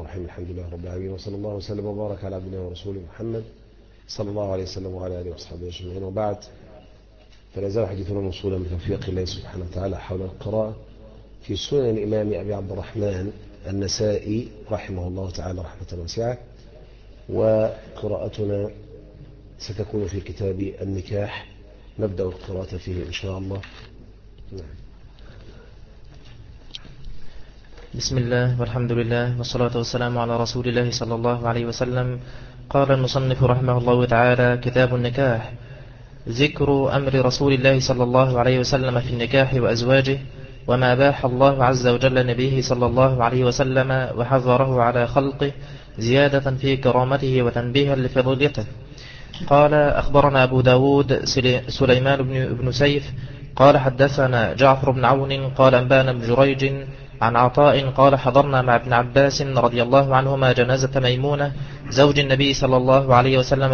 الرحيم. الحمد لله رب العالمين، وصلى الله وسلم وبارك على عبدنا ورسوله محمد صلى الله عليه وسلم وعلى آله وصحبه أجمعين، وبعد. فلا زال حديثنا موصولا بتوفيق الله سبحانه وتعالى حول القراءة في سنن الإمام أبي عبد الرحمن النسائي رحمه الله تعالى رحمة واسعة، وقراءتنا ستكون في كتاب النكاح، نبدأ القراءة فيه إن شاء الله. نعم. بسم الله والحمد لله والصلاة والسلام على رسول الله صلى الله عليه وسلم. قال المصنف رحمه الله تعالى: كتاب النكاح. ذكر أمر رسول الله صلى الله عليه وسلم في النكاح وأزواجه، وما باح الله عز وجل لنبيه صلى الله عليه وسلم وحذره على خلقه، زيادة في كرامته وتنبيها لفضيلته. قال: أخبرنا أبو داود سليمان بن سيف قال: حدثنا جعفر بن عون قال: أنبانا بن جريج عن عطاء قال: حضرنا مع ابن عباس رضي الله عنهما جنازة ميمونة زوج النبي صلى الله عليه وسلم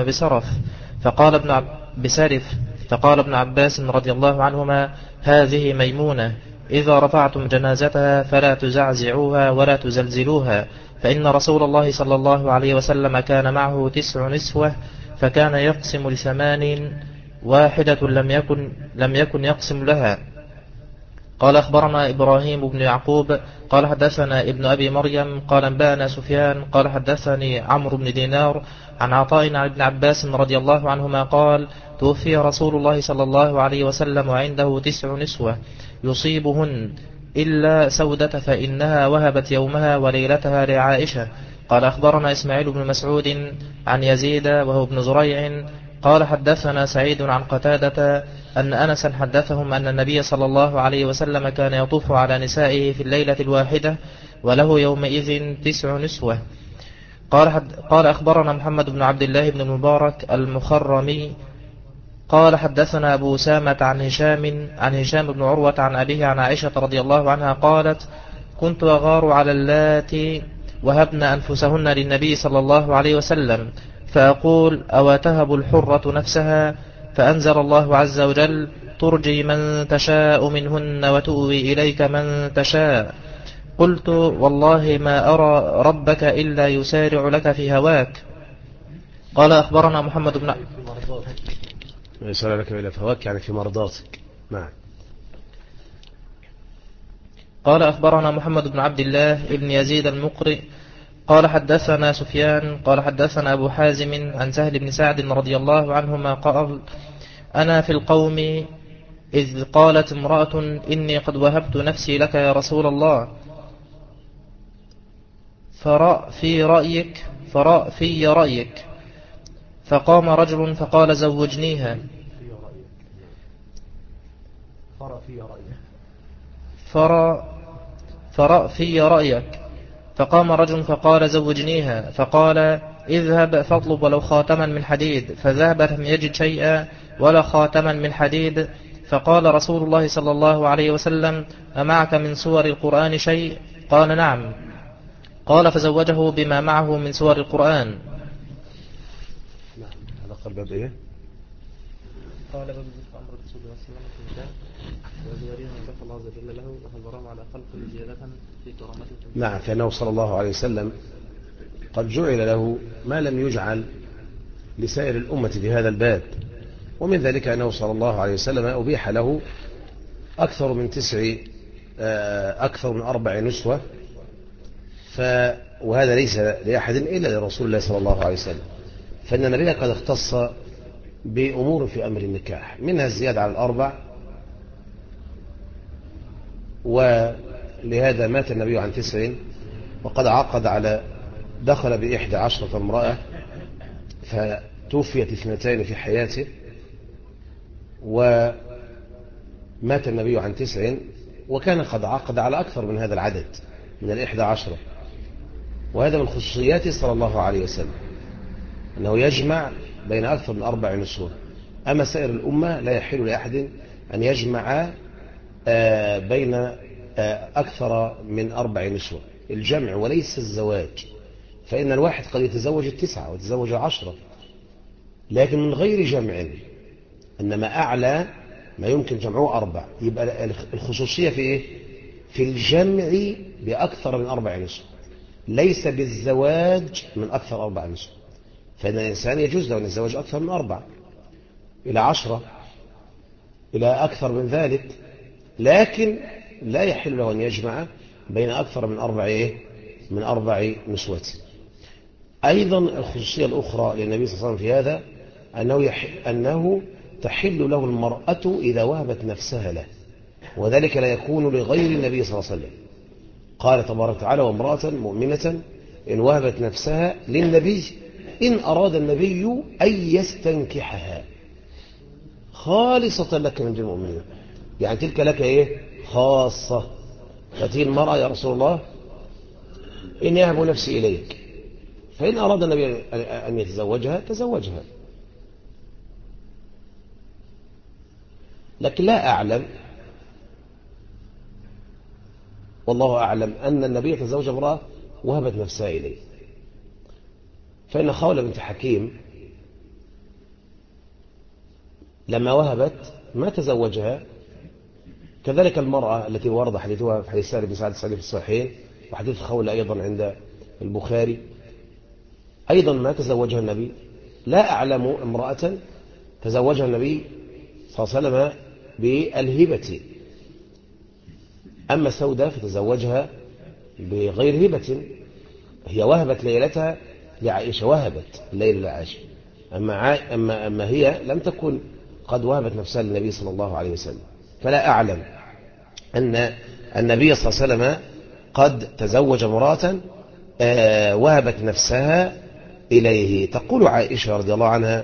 فقال ابن عباس رضي الله عنهما: هذه ميمونة، إذا رفعتم جنازتها فلا تزعزعوها ولا تزلزلوها، فإن رسول الله صلى الله عليه وسلم كان معه 9 نسوة، فكان يقسم ل8، واحدة لم يكن يقسم لها. قال: أخبرنا إبراهيم بن يعقوب قال: حدثنا ابن أبي مريم قال: أنبانا سفيان قال: حدثني عمرو بن دينار عن عطاء عن ابن عباس رضي الله عنهما قال: توفي رسول الله صلى الله عليه وسلم وعنده 9 نسوة يصيبهن إلا سودة، فإنها وهبت يومها وليلتها لعائشة. قال: أخبرنا إسماعيل بن مسعود عن يزيد وهو ابن زريع قال: حدثنا سعيد عن قتادة أن أنسا حدثهم أن النبي صلى الله عليه وسلم كان يطوف على نسائه في الليلة الواحدة وله يومئذ 9 نسوة. قال: أخبرنا محمد بن عبد الله بن المبارك المخرمي قال: حدثنا أبو أسامة عن هشام بن عروة عن أبيه عن عائشة رضي الله عنها قالت: كنت أغار على اللاتي وهبن أنفسهن للنبي صلى الله عليه وسلم، فأقول: أو تهب الحرة نفسها؟ فأنزل الله عز وجل: ترجي من تشاء منهن وتؤوي إليك من تشاء. قلت: والله ما أرى ربك إلا يسارع لك في هواك. قال: أخبرنا محمد بن يسارع لك إلى هواك يعني في مرضاتك. نعم. قال: أخبرنا محمد بن عبد الله ابن يزيد المقرئ قال: حدثنا سفيان قال: حدثنا أبو حازم عن سهل بن سعد رضي الله عنهما قال: أنا في القوم إذ قالت امرأة: إني قد وهبت نفسي لك يا رسول الله، فرأ في رأيك. فقام رجل فقال: زوجنيها. فرأ في رأيك. فقام رجل فقال: زوجنيها. فقال: اذهب فاطلب ولو خاتما من حديد. فذهب لم يجد شيئا ولا خاتما من حديد. فقال رسول الله صلى الله عليه وسلم: أمعك من سور القرآن شيء؟ قال: نعم. قال: فزوجه بما معه من سور القرآن. نعم. هذا قال باب إيه؟ قال: باب أمر رسول الله صلى الله عليه وسلم وزواريه من بث الله عز وجل له وحذرهم على خلق زيادة في كرامته. نعم، فإنه صلى الله عليه وسلم قد جعل له ما لم يجعل لسائر الأمة في هذا الباب، ومن ذلك أنه صلى الله عليه وسلم أبيح له أكثر من 4 نسوة، وهذا ليس لأحد إلا لرسول الله صلى الله عليه وسلم، فإن النبي قد اختص بأمور في أمر النكاح، منها الزيادة على 4، ولهذا مات النبي عن 9، وقد دخل ب11 امرأة، فتوفيت 2 في حياته، ومات النبي عن 9، وكان قد عقد على أكثر من هذا العدد من 11، وهذا من خصوصياته صلى الله عليه وسلم أنه يجمع بين أكثر من 4 نسوة. أما سائر الأمة لا يحل لأحد أن يجمع بين أكثر من 4 نسوة، الجمع وليس الزواج، فإن الواحد قد يتزوج 9 ويتزوج 10، لكن من غير جمع، إنما أعلى ما يمكن جمعه 4، يبقى الخصوصية في إيه؟ في الجمع بأكثر من 4 نسوة. ليس بالزواج من أكثر 4 نسوة، فإن الإنسان يجوز له أن يتزوج أكثر من 4 إلى 10 إلى أكثر من ذلك، لكن لا يحل له أن يجمع بين أكثر من 4 نسوة. أيضا الخصوصية الأخرى للنبي صلى الله عليه وسلم في هذا أنه تحل له المرأة إذا وهبت نفسها له، وذلك لا يكون لغير النبي صلى الله عليه وسلم. قال تبارك وتعالى: وامرأة مؤمنة إن وهبت نفسها للنبي إن أراد النبي أن يستنكحها خالصة لك من دون المؤمنين. يعني تلك لك خاصة. فتي المرأة: يا رسول الله إن يهب نفسي إليك، فإن أراد النبي أن يتزوجها تزوجها. لكن لا أعلم، والله أعلم، أن النبي تزوج امرأة وهبت نفسها إليه. فإن خولة بنت حكيم لما وهبت ما تزوجها، كذلك المرأة التي ورد حديثها في حديث سهل بن سعد السعدي في الصحيحين، وحديث خولة أيضا عند البخاري، أيضا ما تزوجها النبي. لا أعلم امرأة تزوجها النبي صلى الله عليه وسلم بالهبة. أما سودة فتزوجها بغير هبة، هي وهبت ليلتها لعائشة، وهبت الليل لعائشة. أما هي لم تكن قد وهبت نفسها للنبي صلى الله عليه وسلم. فلا أعلم أن النبي صلى الله عليه وسلم قد تزوج امرأة وهبت نفسها إليه. تقول عائشة رضي الله عنها: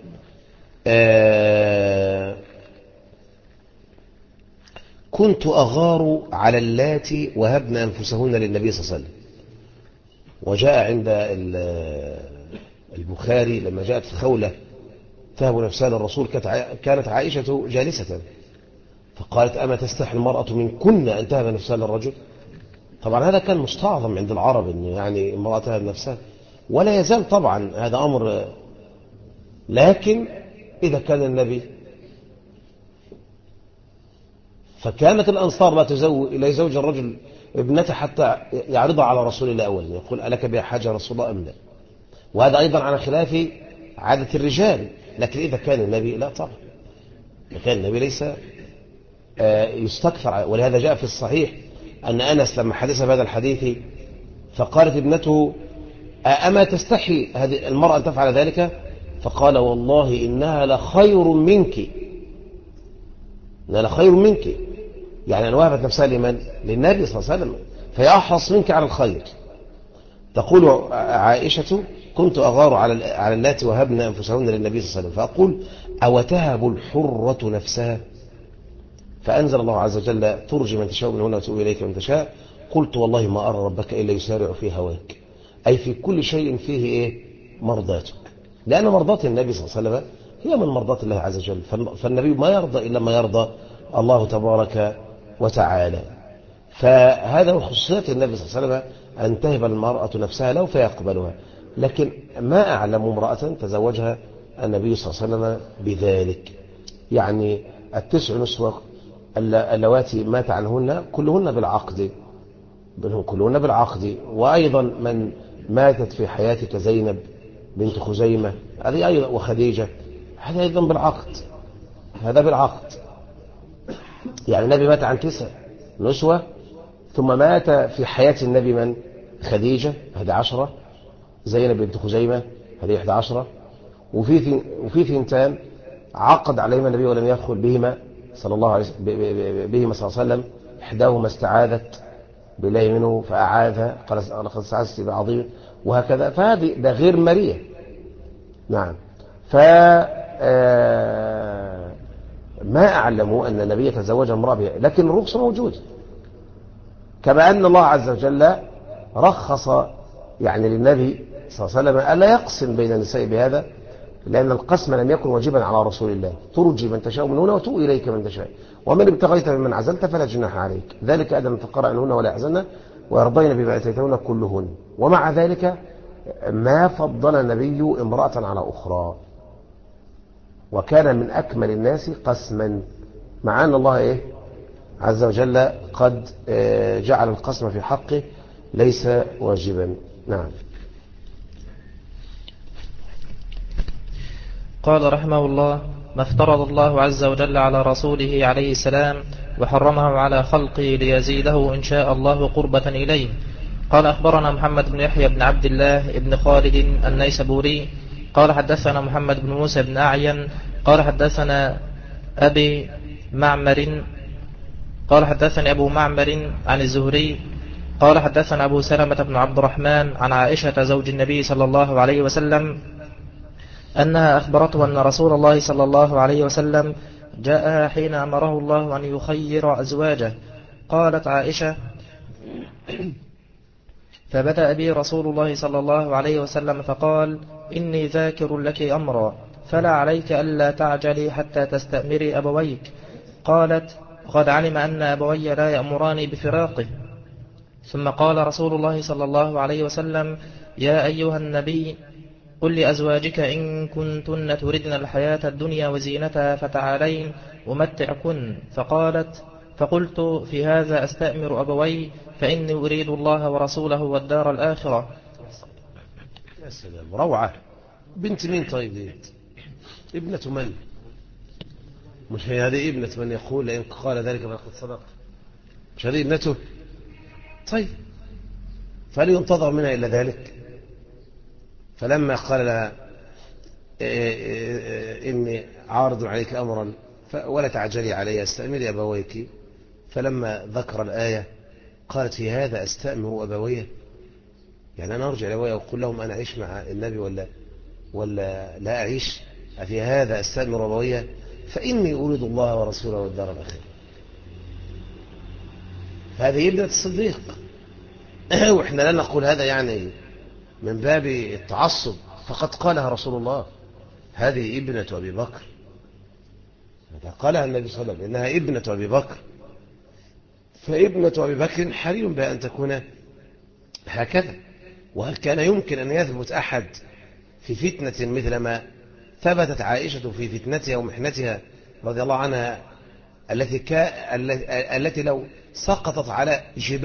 كنت أغار على اللاتي وهبن أنفسهن للنبي صلى الله عليه وسلم. وجاء عند البخاري لما جاءت خولة تهب نفسها للرسول، كانت عائشة جالسة فقالت: أما تستحي المرأة منكن أن تهب نفسها للرجل؟ طبعا هذا كان مستعظم عند العرب، إن يعني امرأة تهب نفسها، ولا يزال طبعا هذا أمر. لكن إذا كان النبي، فكانت الأنصار لا يزوج الرجل ابنته حتى يعرضها على رسول الله أولا، يقول: ألك بها حاجة رسول الله أم لا؟ وهذا أيضا على خلاف عادة الرجال. لكن إذا كان النبي لا طبعا، إذا كان النبي ليس يستكثر. ولهذا جاء في الصحيح أن أنس لما حدث بهذا الحديث فقالت ابنته: أما تستحي هذه المرأة أن تفعل ذلك؟ فقال: والله إنها لخير منك، إنها لخير منك. يعني أن وهبت نفسها لمن؟ للنبي صلى الله عليه وسلم، فهي أحرص منك على الخير. تقول عائشة: كنت أغار على اللاتي وهبن أنفسهن للنبي صلى الله عليه وسلم، فأقول: أو تهب الحرة نفسها؟ فأنزل الله عز وجل: ترجي من تشاء منهن وتؤوي إليك من تشاء. قلت: والله ما أرى ربك إلا يسارع في هواك، أي في كل شيء فيه مرضاتك. لأن مرضات النبي صلى الله عليه وسلم هي من مرضات الله عز وجل، فالنبي ما يرضى إلا ما يرضى الله تبارك وتعالى. فهذا من خصوصيات النبي صلى الله عليه وسلم أن تهب المرأة نفسها له فيقبلها. لكن ما أعلم امرأة تزوجها النبي صلى الله عليه وسلم بذلك. يعني 9 نسوة اللواتي مات عنهن كلهن بالعقد، وأيضا من ماتت في حياتك زينب بنت خزيمة هذه أيضا، وخديجة هذا أيضا بالعقد. هذا بالعقد. يعني النبي مات عن 9 نسوة، ثم مات في حياة النبي من؟ خديجة هذه 10، زينب بنت خزيمة هذه 11، وفي 2 عقد عليهما النبي ولم يدخل بهما صلى الله عليه وسلم. إحداهما استعاذت بالله منه فأعاذها، قال: لقد استعاذت بعظيم، وهكذا. ده غير مرية. نعم. ما أعلم أن النبي يتزوج امرأة بها، لكن الرخصة موجودة. كما أن الله عز وجل رخص يعني للنبي صلى الله عليه وسلم ألا يقسم بين النساء بهذا، لأن القسم لم يكن واجبا على رسول الله. ترجي من تشاء منهن وتؤوي إليك من تشاء، ومن ابتغيت ممن عزلت فلا جناح عليك، ذلك أدنى أن تقر عنهن ولا يحزن ويرضين بما آتيتهن كلهن. ومع ذلك ما فضل النبي امرأة على أخرى، وكان من أكمل الناس قسما، مع أن الله عز وجل قد جعل القسم في حقه ليس واجبا. نعم. قال رحمه الله: ما افترض الله عز وجل على رسوله عليه السلام وحرمه على خلقه ليزيده إن شاء الله قربة إليه. قال أخبرنا محمد بن يحيى بن عبد الله بن خالد النيسابوري قال حدثنا محمد بن موسى بن أعين قال حدثنا أبي معمر قال حدثني أبو معمر عن الزهري قال حدثنا أبو سلمة بن عبد الرحمن عن عائشة زوج النبي صلى الله عليه وسلم أنها أخبرته أن رسول الله صلى الله عليه وسلم جاءها حين أمره الله أن يخير أزواجه. قالت عائشة: فبدأ بي رسول الله صلى الله عليه وسلم فقال: إني ذاكر لك أمرا فلا عليك ألا تعجلي حتى تستأمري أبويك. قالت: قد علم أن أبوي لا يأمراني بفراقه. ثم قال رسول الله صلى الله عليه وسلم: يا أيها النبي قل لأزواجك إن كنتن تردن الحياة الدنيا وزينتها فتعالين أمتعكن. فقلت في هذا أستأمر أبوي فإني أريد الله ورسوله والدار الآخرة. يا سلام، روعة. بنت مين طيب دي؟ ابنة من؟ مش هي هذه ابنة من يقول لئن قال ذلك فقد صدق؟ مش هذه ابنته؟ طيب، فهل ينتظر منها إلا ذلك؟ فلما قال لها إني عارض عليك أمرا ولا تعجلي علي استأمري أبويك، فلما ذكر الآية قالت في هذا أستأمر أبوي، يعني أنا أرجع لأبوي وأقول لهم أنا أعيش مع النبي ولا لا أعيش؟ في هذا أستأمر أبوي فإني أريد الله ورسوله والدار الآخرة. هذه ابنة الصديق. وإحنا لا نقول هذا يعني من باب التعصب، فقد قالها رسول الله: هذه ابنة أبي بكر. قالها النبي صلى الله عليه وسلم إنها ابنة أبي بكر، فابنة أبي بكر حري بها أن تكون هكذا. وهل كان يمكن أن يثبت أحد في فتنة مثل ما ثبتت عائشة في فتنتها ومحنتها رضي الله عنها، التي لو سقطت على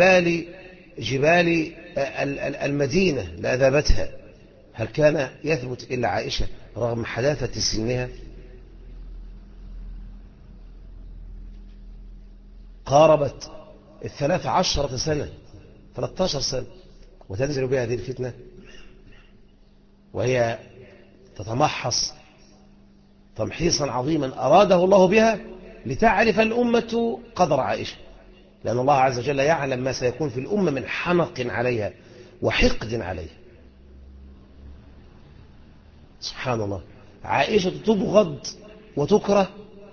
جبال المدينة لأذابتها؟ هل كان يثبت إلا عائشة رغم حداثة سنها؟ قاربت 13 سنة 13 سنة وتنزل بها هذه الفتنة، وهي تتمحص تمحيصا عظيما أراده الله بها لتعرف الأمة قدر عائشة، لأن الله عز وجل يعلم ما سيكون في الأمة من حنق عليها وحقد عليها. سبحان الله، عائشة تبغض وتكره،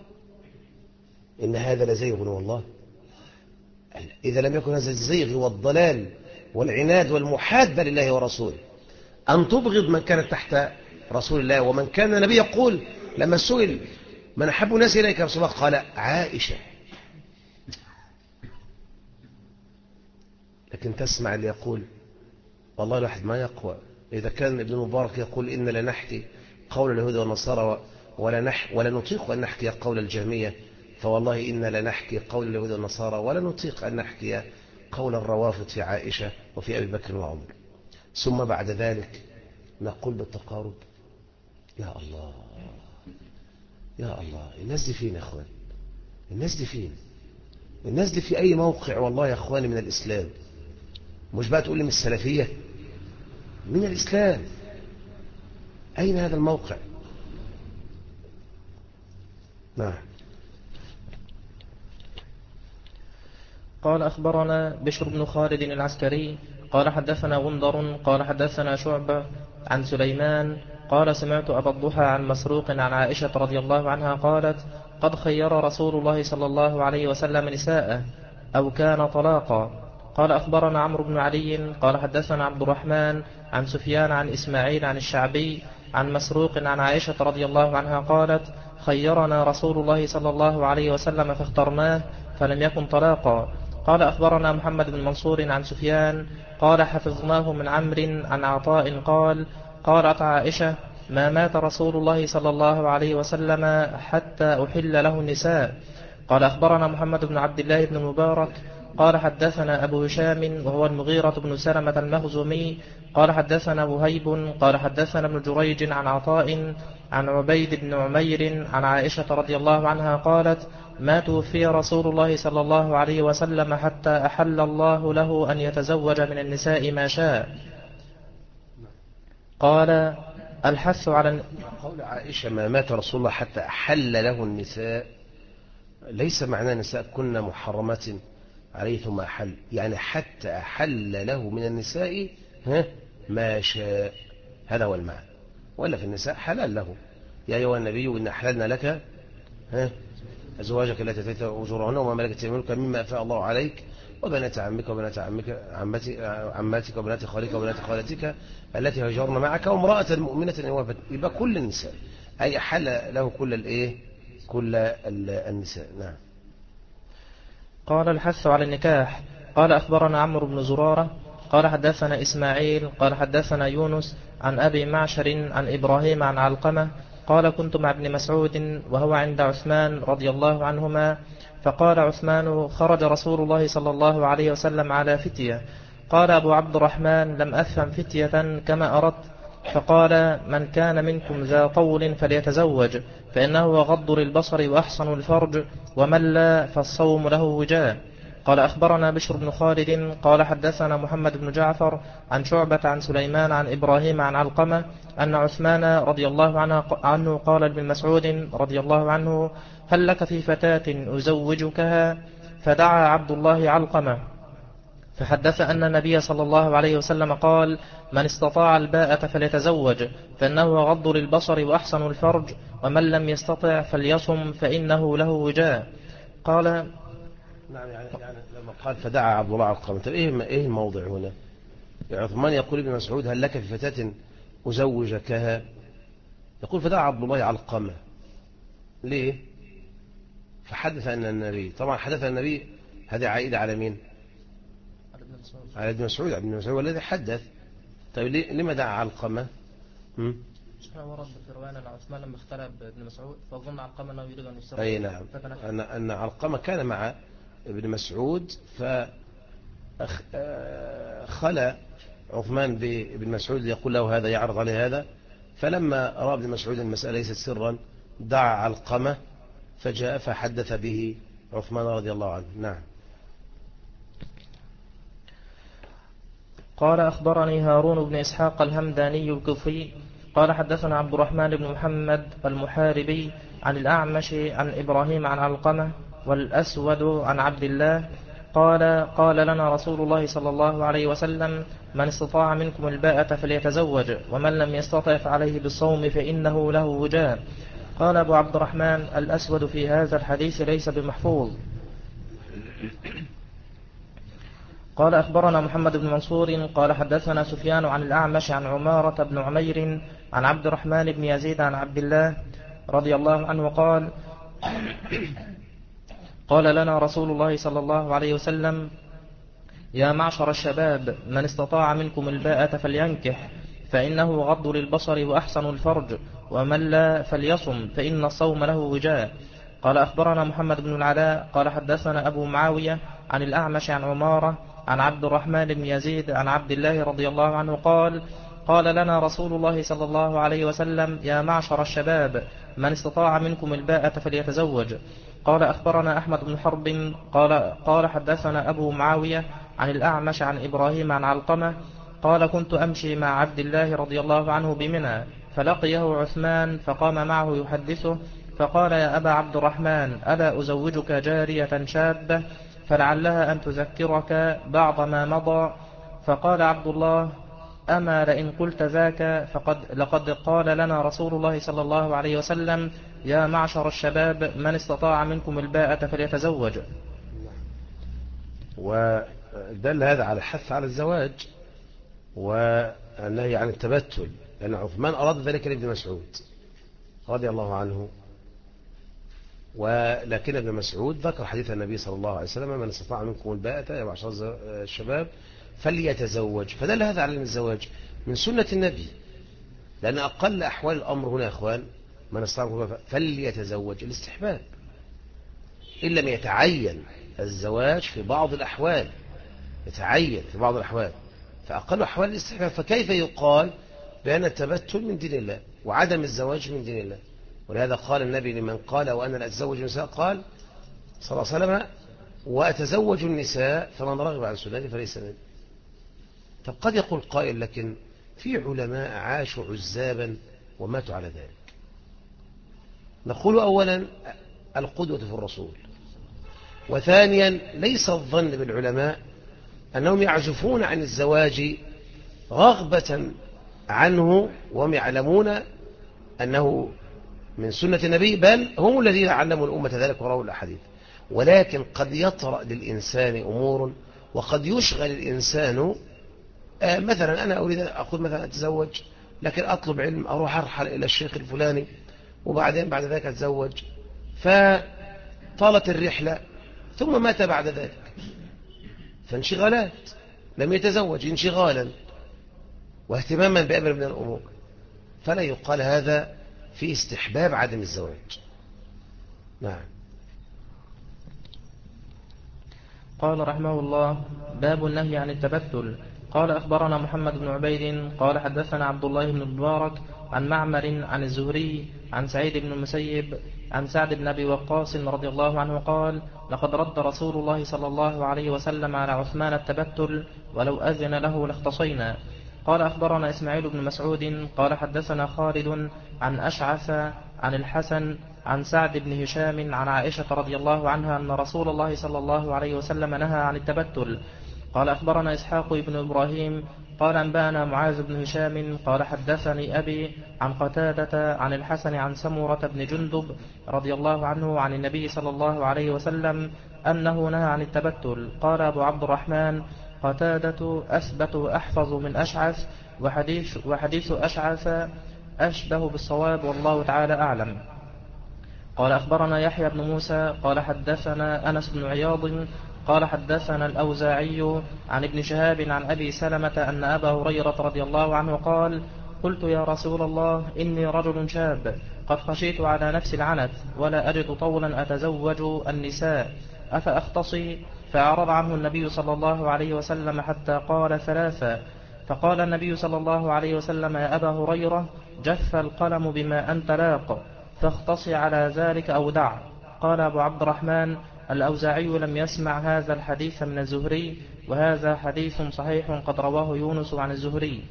إن هذا لزيغ والله. إذا لم يكن هذا الزيغ والضلال والعناد والمحادة لله ورسوله، أن تبغض من كانت تحت رسول الله ومن كان النبي يقول لما سئل من أحب الناس إليك يا رسول الله قال عائشة. لكن تسمع اللي يقول والله الواحد ما يقوى. إذا كان ابن مبارك يقول إن لا نحكي قول اليهود والنصارى ولا نطيق أن نحكي قول الجهمية، فوالله إن لا نحكي قول اليهود والنصارى ولا نطيق أن نحكي قول الروافض في عائشة وفي أبي بكر وعمر. ثم بعد ذلك نقول بالتقارب: يا الله يا الله، الناس دي فين يا أخوان؟ الناس دي فين؟ الناس دي في أي موقع والله يا أخواني من الإسلام؟ مش بقى تقول لي من السلفية، من الإسلام. أين هذا الموقع؟ نعم. قال أخبرنا بشر بن خالد العسكري قال حدثنا غندر قال حدثنا شعبة عن سليمان قال سمعت أبا الضحى عن مسروق عن عائشة رضي الله عنها قالت: قد خير رسول الله صلى الله عليه وسلم نساءه أو كان طلاقا. قال أخبرنا عمرو بن علي قال حدثنا عبد الرحمن عن سفيان عن إسماعيل عن الشعبي عن مسروق عن عائشة رضي الله عنها قالت: خيرنا رسول الله صلى الله عليه وسلم فاخترناه فلم يكن طلاقا. قال أخبرنا محمد بن منصور عن سفيان قال حفظناه من عمرو عن عطاء قال: قالت عائشة: ما مات رسول الله صلى الله عليه وسلم حتى أحل له النساء. قال أخبرنا محمد بن عبد الله بن المبارك قال حدثنا أبو هشام وهو المغيرة بن سلمة المخزومي قال حدثنا وهيب قال حدثنا ابن جريج عن عطاء عن عبيد بن عمير عن عائشة رضي الله عنها قالت ما توفي رسول الله صلى الله عليه وسلم حتى أحل الله له أن يتزوج من النساء ما شاء. قال الحث على قول عائشة ما مات رسول الله حتى أحل له النساء ليس معناه نساء كنا محرمات عليه ثم أحل، يعني حتى أحل له من النساء ما شاء، هذا هو المعنى. ولا في النساء حلال له، يا أيها النبي إن أحللنا لك أزواجك التي أتيت أجورهن وما ملكت يمينك مما أفاء الله عليك وبنات عمك وبنات عماتك وبنات خالك وبنات خالتك التي هاجرن معك وامرأة مؤمنة إن وافت. يبقى كل النساء، أي حل له كل النساء. نعم. قال الحث على النكاح. قال أخبرنا عمرو بن زرارة قال حدثنا إسماعيل قال حدثنا يونس عن أبي معشر عن إبراهيم عن علقمة قال كنت مع ابن مسعود وهو عند عثمان رضي الله عنهما فقال عثمان خرج رسول الله صلى الله عليه وسلم على فتية. قال أبو عبد الرحمن لم أفهم فتية كما أردت، فقال من كان منكم ذا طول فليتزوج فإنه غض للبصر وأحصن الفرج ومن لا فالصوم له وجاء. قال أخبرنا بشر بن خالد قال حدثنا محمد بن جعفر عن شعبة عن سليمان عن إبراهيم عن علقمة أن عثمان رضي الله عنه قال لابن مسعود رضي الله عنه هل لك في فتاة أزوجكها؟ فدعا عبد الله علقمة فحدث أن النبي صلى الله عليه وسلم قال من استطاع الباءة فليتزوج فإنه غض للبصر وأحسن الفرج ومن لم يستطع فليصم فإنه له وجاء. قال نعم. يعني لما قال فدعا عبد الله علقمة، طب ايه الموضع هنا؟ يعني عثمان يقول ابن مسعود هل لك في فتاة أزوجكها؟ يقول فدعا عبد الله علقمة ليه؟ فحدث أن النبي، طبعا حدث النبي هذه عائدة على مين؟ على ابن مسعود. ابن مسعود الذي حدث. طيب لما دعا علقمة؟ ورد في رواية أن عثمان لما اختلى بابن مسعود فظن علقمة أنه يريد أن يسرع. أي نعم، أن علقمة كان مع ابن مسعود فخلى عثمان بابن مسعود يقول له هذا، يعرض عليه هذا، فلما رأى ابن مسعود المسألة ليست سرا دعا علقمة فجاء فحدث به عثمان رضي الله عنه. نعم. قال أخبرني هارون بن إسحاق الهمداني الكوفي قال حدثنا عبد الرحمن بن محمد المحاربي عن الأعمش عن إبراهيم عن علقمة والأسود عن عبد الله قال لنا رسول الله صلى الله عليه وسلم من استطاع منكم الباءة فليتزوج ومن لم يستطع فعليه بالصوم فإنه له وجاء. قال أبو عبد الرحمن الأسود في هذا الحديث ليس بمحفوظ. قال أخبرنا محمد بن منصور قال حدثنا سفيان عن الأعمش عن عمارة بن عمير عن عبد الرحمن بن يزيد عن عبد الله رضي الله عنه قال لنا رسول الله صلى الله عليه وسلم يا معشر الشباب من استطاع منكم الباءة فلينكح فإنه غض للبصر وأحسن الفرج ومن لا فليصم فإن الصوم له وجاء. قال أخبرنا محمد بن العلاء قال حدثنا أبو معاوية عن الأعمش عن عمارة عن عبد الرحمن بن يزيد عن عبد الله رضي الله عنه قال لنا رسول الله صلى الله عليه وسلم يا معشر الشباب من استطاع منكم الباءة فليتزوج. قال أخبرنا أحمد بن حرب قال حدثنا أبو معاوية عن الأعمش عن إبراهيم عن علقمة قال كنت أمشي مع عبد الله رضي الله عنه بمنى فلقيه عثمان فقام معه يحدثه فقال يا أبا عبد الرحمن ألا أزوجك جارية شابة فلعلها أن تذكرك بعض ما مضى؟ فقال عبد الله أما لئن قلت ذاك لقد قال لنا رسول الله صلى الله عليه وسلم يا معشر الشباب من استطاع منكم الباءة فليتزوج. ودل هذا على الحث على الزواج والنهي عن التبتل، لأن عثمان أراد ذلك لابن مسعود رضي الله عنه، ولكن ابن مسعود ذكر حديث النبي صلى الله عليه وسلم من استطاع منكم الباءة يا معشر الشباب فليتزوج، فدل هذا على الزواج من سنة النبي، لأن أقل أحوال الأمر هنا يا أخوان من استطاع فليتزوج الاستحباب إن لم يتعين الزواج في بعض الأحوال، يتعين في بعض الأحوال، فأقل أحوال الاستحباب. فكيف يقال بأن التبتل من دين الله وعدم الزواج من دين الله؟ ولهذا قال النبي لمن قال وأنا لا أتزوج النساء، قال صلى الله عليه وسلم: وأتزوج النساء فمن رغب عن سنتي فليس مني. طب قد يقول قائل: لكن في علماء عاشوا عزابا وماتوا على ذلك. نقول أولا القدوة في الرسول، وثانيا ليس الظن بالعلماء أنهم يعزفون عن الزواج رغبة عنه وهم يعلمون أنه من سنة النبي، بل هم الذين علموا الأمة ذلك ورووا الأحاديث. ولكن قد يطرأ للإنسان أمور، وقد يشغل الإنسان. مثلا أنا أريد أقول مثلا أتزوج، لكن أطلب علم، أروح أرحل إلى الشيخ الفلاني، وبعدين بعد ذلك أتزوج، فطالت الرحلة ثم مات بعد ذلك، فانشغالات، لم يتزوج انشغالا واهتماما بأمر من الأمور، فلا يقال هذا في استحباب عدم الزواج. نعم. قال رحمه الله: باب النهي عن التبتل. قال أخبرنا محمد بن عبيد قال حدثنا عبد الله بن المبارك عن معمر عن الزهري عن سعيد بن المسيب عن سعد بن أبي وقاص رضي الله عنه قال: لقد رد رسول الله صلى الله عليه وسلم على عثمان التبتل، ولو أذن له لاختصينا. قال أخبرنا إسماعيل بن مسعود قال حدثنا خالد عن أشعث عن الحسن عن سعد بن هشام عن عائشة رضي الله عنها أن رسول الله صلى الله عليه وسلم نهى عن التبتل. قال أخبرنا إسحاق بن إبراهيم قال أنبأنا معاذ بن هشام قال حدثني أبي عن قتادة عن الحسن عن سمرة بن جندب رضي الله عنه عن النبي صلى الله عليه وسلم أنه نهى عن التبتل. قال أبو عبد الرحمن: قتادة أثبت وأحفظ من أشعث، وحديث أشعث أشبه بالصواب، والله تعالى أعلم. قال أخبرنا يحيى بن موسى قال حدثنا أنس بن عياض قال حدثنا الأوزاعي عن ابن شهاب عن أبي سلمة أن أبا هريرة رضي الله عنه قال: قلت يا رسول الله إني رجل شاب قد خشيت على نفسي العنت، ولا أجد طولا أتزوج النساء، أفأختصي؟ فأعرض عنه النبي صلى الله عليه وسلم حتى قال ثلاثا، فقال النبي صلى الله عليه وسلم: يا أبا هريرة، جف القلم بما أنت لاق، فاختص على ذلك أو دع. قال أبو عبد الرحمن: الأوزاعي لم يسمع هذا الحديث من الزهري، وهذا حديث صحيح قد رواه يونس عن الزهري.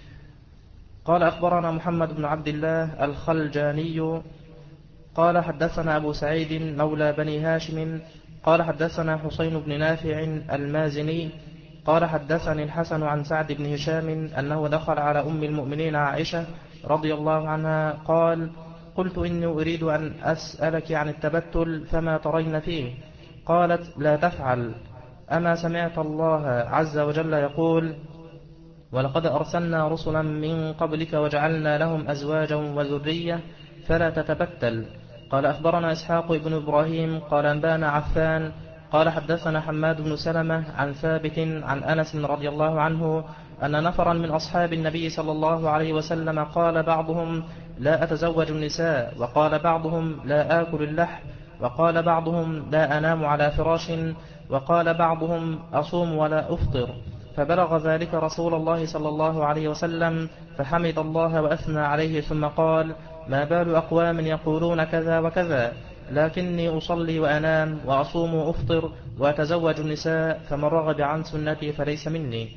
قال أخبرنا محمد بن عبد الله الخلجاني قال حدثنا أبو سعيد مولى بني هاشم قال حدثنا حسين بن نافع المازني قال حدثني الحسن عن سعد بن هشام أنه دخل على أم المؤمنين عائشة رضي الله عنها قال: قلت إني أريد أن أسألك عن التبتل فما ترين فيه؟ قالت: لا تفعل. أما سمعت الله عز وجل يقول: ولقد أرسلنا رسلا من قبلك وجعلنا لهم أزواجا وذرية، فلا تتبتل. قال أخبرنا إسحاق بن إبراهيم قال أنبانا عفان قال حدثنا حماد بن سلمة عن ثابت عن أنس رضي الله عنه أن نفرا من أصحاب النبي صلى الله عليه وسلم قال بعضهم: لا أتزوج النساء، وقال بعضهم: لا آكل اللحم، وقال بعضهم: لا أنام على فراش، وقال بعضهم: أصوم ولا أفطر. فبلغ ذلك رسول الله صلى الله عليه وسلم، فحمد الله وأثنى عليه، ثم قال: ما بال أقوام يقولون كذا وكذا، لكني أصلي وأنام وأصوم وأفطر وأتزوج النساء، فمن رغب عن سنتي فليس مني.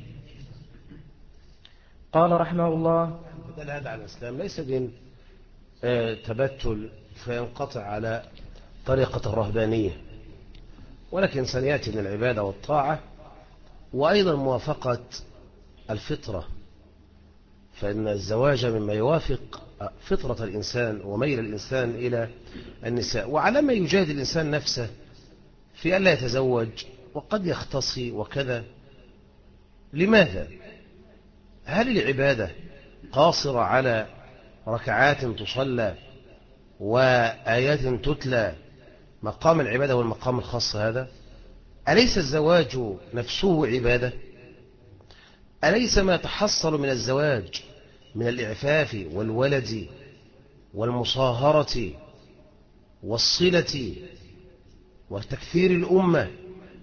قال رحمه الله: بدل هذا على الإسلام ليس دين تبتل فينقطع على طريقة الرهبانية، ولكن سنياتي من العبادة والطاعة، وأيضا موافقة الفطرة، فإن الزواج مما يوافق فطرة الإنسان وميل الإنسان إلى النساء. وعلى ما يجاهد الإنسان نفسه في ألا يتزوج وقد يختصي وكذا. لماذا؟ هل العبادة قاصرة على ركعات تصلى وآيات تتلى، مقام العبادة والمقام الخاص هذا؟ أليس الزواج نفسه عبادة؟ أليس ما تحصل من الزواج من الإعفاف والولد والمصاهرة والصلة وتكثير الأمة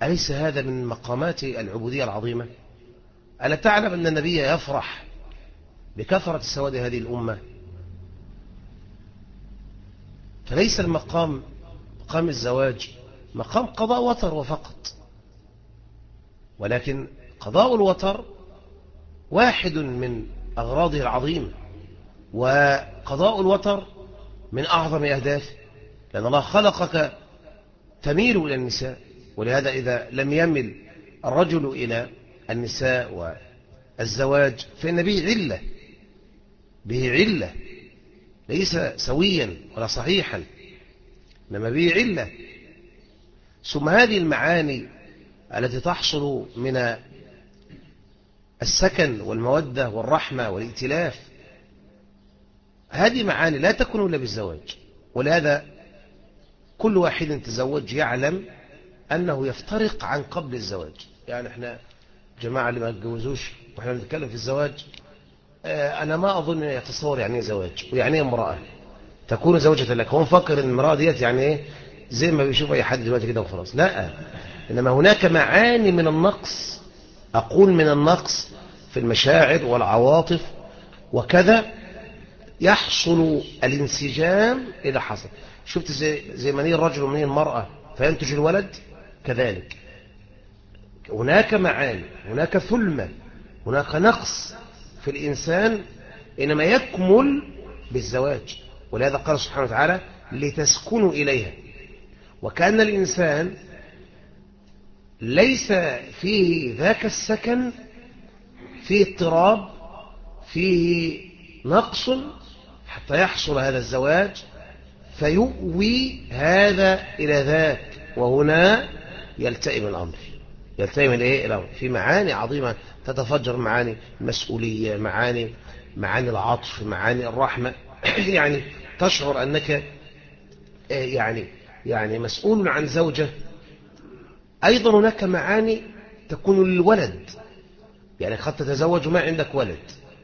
أليس هذا من مقامات العبودية العظيمة؟ ألا تعلم أن النبي يفرح بكثرة سواد هذه الأمة؟ فليس المقام مقام الزواج مقام قضاء وتر وفقط، ولكن قضاء الوتر واحد من أغراضه العظيمة، وقضاء الوتر من أعظم أهدافه، لأن الله خلقك تميل إلى النساء، ولهذا إذا لم يمل الرجل إلى النساء والزواج فإن به علة، به علة، ليس سويا ولا صحيحا، إنما به علة. ثم هذه المعاني التي تحصل من السكن والمودة والرحمة والائتلاف، هذه معاني لا تكون إلا بالزواج. ولهذا كل واحد تزوج يعلم أنه يفترق عن قبل الزواج. يعني احنا جماعة اللي ما تجوزوش واحنا بنتكلم في الزواج، أنا ما أظن يتصور يعني ايه زواج ويعني ايه امرأة تكون زوجة لك. هو مفكر ان المرأة ديت يعني ايه زي ما بيشوف أي حد دلوقتي كده وخلاص. لا، إنما هناك معاني من النقص، أقول من النقص في المشاعر والعواطف وكذا، يحصل الانسجام إذا حصل. شفت زي مني الرجل ومني المرأة فينتج الولد، كذلك هناك معاني، هناك ثلمة، هناك نقص في الإنسان، إنما يكمل بالزواج. ولهذا قال سبحانه وتعالى لتسكنوا إليها. وكأن الإنسان ليس فيه ذاك السكن، فيه اضطراب، فيه نقص حتى يحصل هذا الزواج فيؤوي هذا إلى ذاك، وهنا يلتئم الأمر. يلتئم الأمر في معاني عظيمة تتفجر، معاني المسؤولية، معاني العطف، معاني الرحمة. يعني تشعر أنك يعني مسؤول عن زوجة. أيضا هناك معاني تكون للولد، يعني قد تتزوج ما عندك ولد.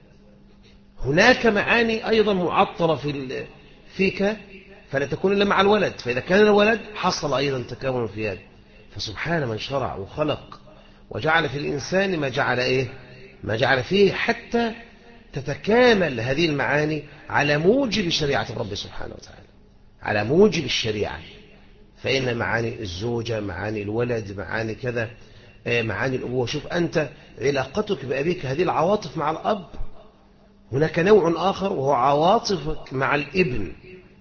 هناك معاني أيضا معطلة فيك فلا تكون إلا مع الولد، فإذا كان الولد حصل أيضا تكامل في هذا. فسبحان من شرع وخلق وجعل في الإنسان ما جعل فيه حتى تتكامل هذه المعاني على موجب شريعة الرب سبحانه وتعالى، على موجب الشريعة. فإن معاني الزوجة، معاني الولد، معاني كذا، معاني الأبوة. شوف أنت علاقتك بأبيك، هذه العواطف مع الأب. هناك نوع آخر وهو عواطفك مع الابن.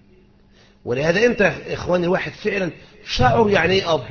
ولهذا أنت إخواني الواحد فعلا شعر يعني إيه أب،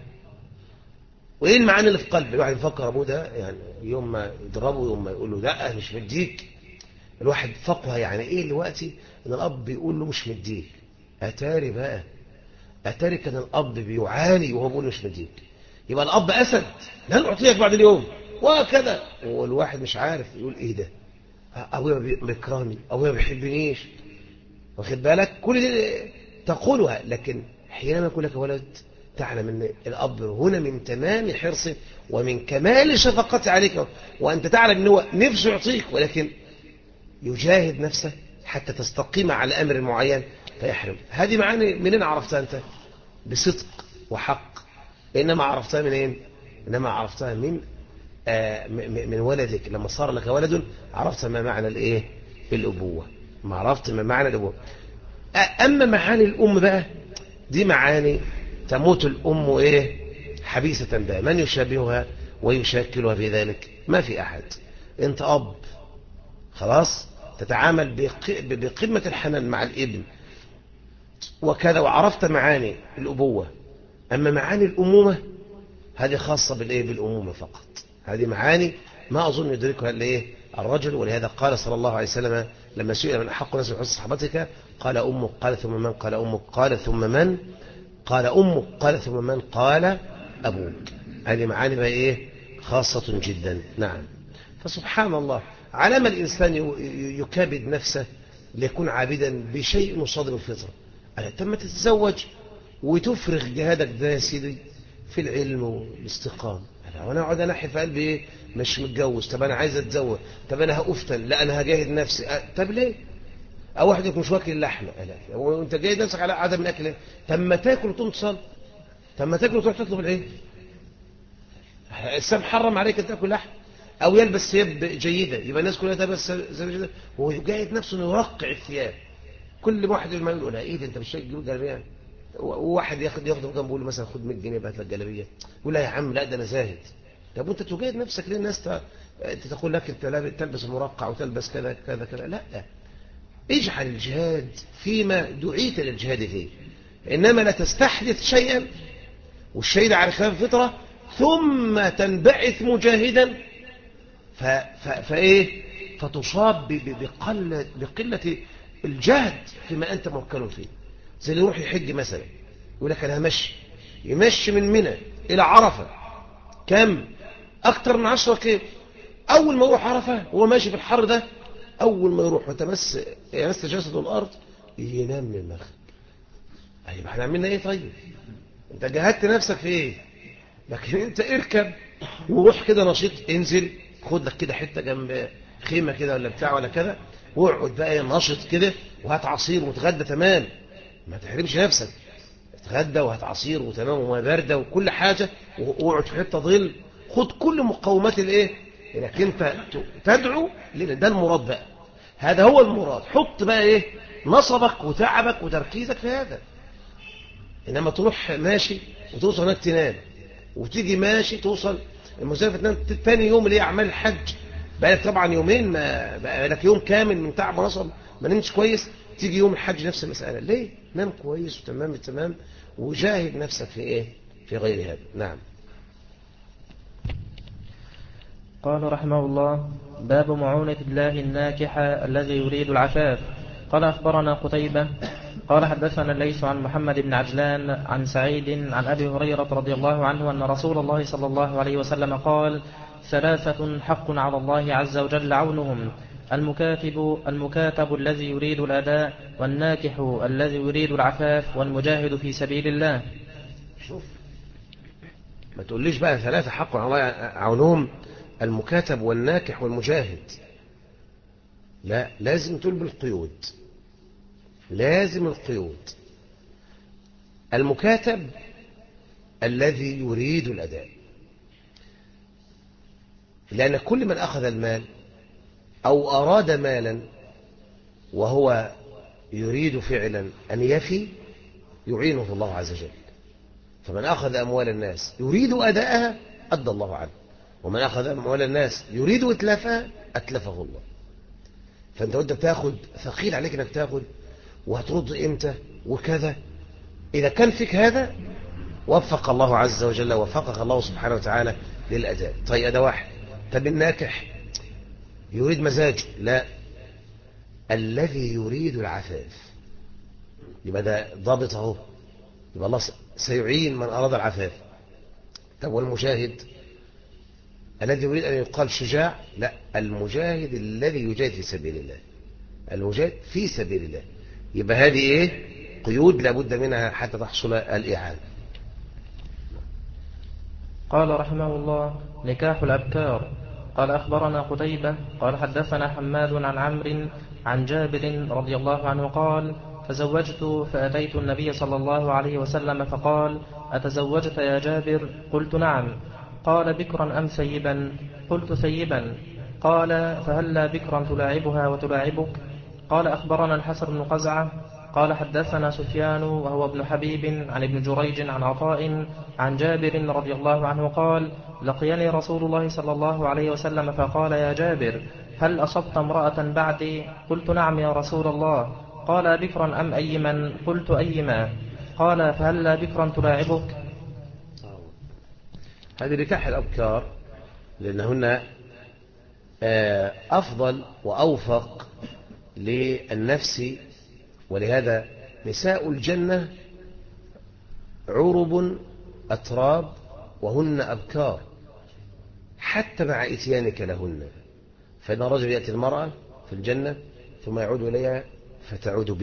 وإيه المعاني اللي في قلب الواحد. يفكر أبوه ده يعني يوم ما يضربه، يوم ما يقول له لا مش مديك، الواحد فقه يعني إيه دلوقتي إن الأب بيقول له مش مديك. أتاري بقى، أتاري كان الأب بيعاني وهو بيقول مش مديك. يبقى الأب أسد، لن أعطيك بعد اليوم وكذا، والواحد مش عارف يقول إيه ده. أبويا بيكرهني، أبويا ما بيحبنيش، واخد بالك؟ كل دي تقولها، لكن حينما يقول لك ولد تعلم أن الأب هنا من تمام حرصه ومن كمال شفقته عليك، وأنت تعلم أنه نفسه يعطيك، ولكن يجاهد نفسه حتى تستقيم على أمر معين فيحرم. هذه معاني منين عرفتها أنت؟ بصدق وحق. إنما عرفتها منين؟ إنما عرفتها من ولدك. لما صار لك ولد عرفت ما معنى الأبوة، ما عرفت ما معنى الأبوة. أما معاني الأم بقى، دي معاني تموت الأم حبيسة بها، من يشابهها ويشاكلها في ذلك؟ ما في أحد. أنت أب خلاص، تتعامل بقمة الحنان مع الابن وكذا، وعرفت معاني الأبوة. أما معاني الأمومة هذه خاصة بالأمومة فقط. هذه معاني ما أظن يدركها الرجل. ولهذا قال صلى الله عليه وسلم لما سئل من أحق الناس بحسن صحبتك قال أمك، قال ثم من، قال أمك، قال ثم من، قال أمك، قال ثم من، قال أبوك. هذه معاني بقى خاصة جدا. نعم. فسبحان الله، على ما الإنسان يكابد نفسه ليكون عابدا بشيء مصادم الفطرة. تم تتزوج وتفرغ جهادك ده يا سيدي في العلم والاستقامة. وانا اقعد انحي في قلبي مش متجوز، طب انا عايز اتزوج، طب انا هافتن، لا انا هجاهد نفسي، طب ليه؟ او واحد يكون مش واكل اللحمه، لا وانت جاهد نفسك على عدم الاكل، طب ما تاكل وتقوم تصلي، طب ما تاكل وتروح تطلب العلم، الإسلام حرم عليك أن تأكل لحم، أو يلبس ثياب جيدة، يبقى الناس كلها تلبس ثياب جيدة، وهو يجاهد نفسه إنه يرقع الثياب. كل واحد ما يقول إيه ده أنت مش شايف تجيب جلابية؟ وواحد ياخده جنبه يقول له مثلا خد 100 جنيه بهات لك جلابية، يقول لا يا عم لا ده أنا زاهد. طب وأنت تجاهد نفسك ليه؟ الناس تقول لك أنت تلبس المرقع وتلبس كذا كذا كذا؟ لا، اجعل الجهاد فيما دعيت للجهاد فيه، إنما لا تستحدث شيئا والشيء ده على خلاف الفطرة ثم تنبعث مجاهدا فإيه فتصاب بقلة الجهد فيما أنت موكل فيه. زي اللي يروح يحج مثلا يقول لك أنا يمشي من منى إلى عرفة كم؟ أكتر من 10 كيلو. أول ما يروح عرفة هو ماشي في الحر ده، أول ما يروح وتمس جسده الأرض ينام من المغرب. أيوة احنا عملنا إيه طيب؟ أنت جهدت نفسك في إيه؟ لكن أنت اركب وروح كده نشيط، انزل خد لك كده حتة جنب خيمة كده ولا بتاع ولا كذا، واقعد بقى نشط كده وهات عصير وتغدى تمام، ما تحرمش نفسك، تغدى وهات عصير وتمام وما باردة وكل حاجة، واقعد في حتة ظل، خد كل مقومات الايه انك انت تدعو، لان ده المراد بقى، هذا هو المراد. حط بقى ايه نصبك وتعبك وتركيزك في هذا. انما تروح ماشي وتوصل هناك تنام، وتيجي ماشي توصل المسافة تنام تاني يوم اللي هي اعمال الحج، بقى لك طبعا يومين، ما بقى لك يوم كامل من تعب ونصب ما نمتش كويس، تيجي يوم الحج نفس المسألة. ليه؟ نام كويس وتمام التمام وجاهد نفسك في ايه في غير هذا. نعم. قال رحمه الله: باب معونة الله الناكح الذي يريد العفاف. قال أخبرنا قتيبة قال حدثنا الليث عن محمد بن عجلان عن سعيد عن أبي هريرة رضي الله عنه أن رسول الله صلى الله عليه وسلم قال: ثلاثة حق على الله عز وجل عونهم: المكاتب الذي يريد الأداء، والناكح الذي يريد العفاف، والمجاهد في سبيل الله. شوف، ما تقوليش بقى 3 حق على الله عونهم: المكاتب والناكح والمجاهد. لا، لازم تقول بالقيود، لازم القيود. المكاتب الذي يريد الأداء، لأن كل من أخذ المال أو أراد مالا وهو يريد فعلا أن يفي يعينه الله عز وجل. فمن أخذ أموال الناس يريد أداءها أدى الله عنه، ومن أخذ أموال الناس يريد إتلافها أتلفه الله. فأنت وأنت بتاخد ثقيل عليك أنك تاخد وهترد إمتى وكذا، إذا كان فيك هذا وفق الله عز وجل، وفقك الله سبحانه وتعالى للأداء. طيب ده واحد. طب الناكح يريد مزاجه؟ لا، الذي يريد العفاف، يبقى ده ضابط اهو، يبقى الله سيعين من أراد العفاف. طب والمجاهد الذي يريد أن يقال شجاع؟ لا، المجاهد الذي يجاهد في سبيل الله، المجاهد في سبيل الله. يبقى هذه ايه قيود لابد منها حتى تحصل الإعانة. قال رحمه الله: نكاح الأبكار. قال أخبرنا قتيبة قال حدثنا حماد عن عمرو عن جابر رضي الله عنه قال: تزوجت فأتيت النبي صلى الله عليه وسلم فقال: أتزوجت يا جابر؟ قلت نعم. قال: بكرا أم ثيبا؟ قلت ثيبا. قال: فهلا بكرا تلاعبها وتلاعبك؟ قال أخبرنا الحسن بن قزعة قال حدثنا سفيان وهو ابن حبيب عن ابن جريج عن عطاء عن جابر رضي الله عنه قال: لقيني رسول الله صلى الله عليه وسلم فقال: يا جابر، هل أصبت امرأة بعدي؟ قلت نعم يا رسول الله. قال: بكرا أم أيما؟ قلت أيما. قال: فهلا بكرا تلاعبك؟ هذه نكاح الأبكار لأنهن أفضل وأوفق للنفس، ولهذا نساء الجنة عرب أتراب وهن أبكار حتى مع إتيانك لهن. فإن رجل يأتي المرأة في الجنة ثم يعود إليها فتعود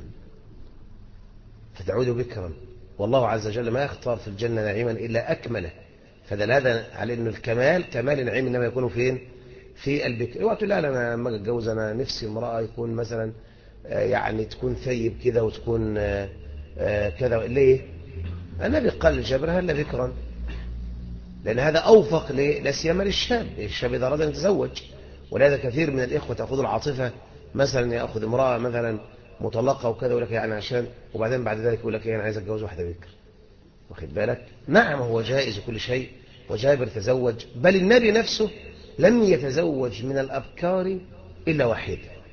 بكرا، والله عز وجل ما يختار في الجنة نعيما إلا أكمله. فدل هذا على أن الكمال كمال النعيم إنما يكون فين؟ في البكر. اوعى تقول لا أنا لما أتجوز أنا نفسي امرأة يكون مثلا يعني تكون ثيب كده وتكون كذا. ليه؟ النبي قال لجابر: هل بكرا؟ لأن هذا أوفق لا سيما الشاب إذا أراد أن يتزوج. ولهذا كثير من الإخوة تأخذ العاطفة، مثلا يأخذ امرأة مثلا مطلقة وكذا، يقول لك يعني عشان، وبعدين بعد ذلك يقول لك يعني عايز أتجوز واحدة بكر. واخد بالك؟ نعم هو جائز كل شيء، وجابر تزوج، بل النبي نفسه لم يتزوج من الأبكار إلا واحد.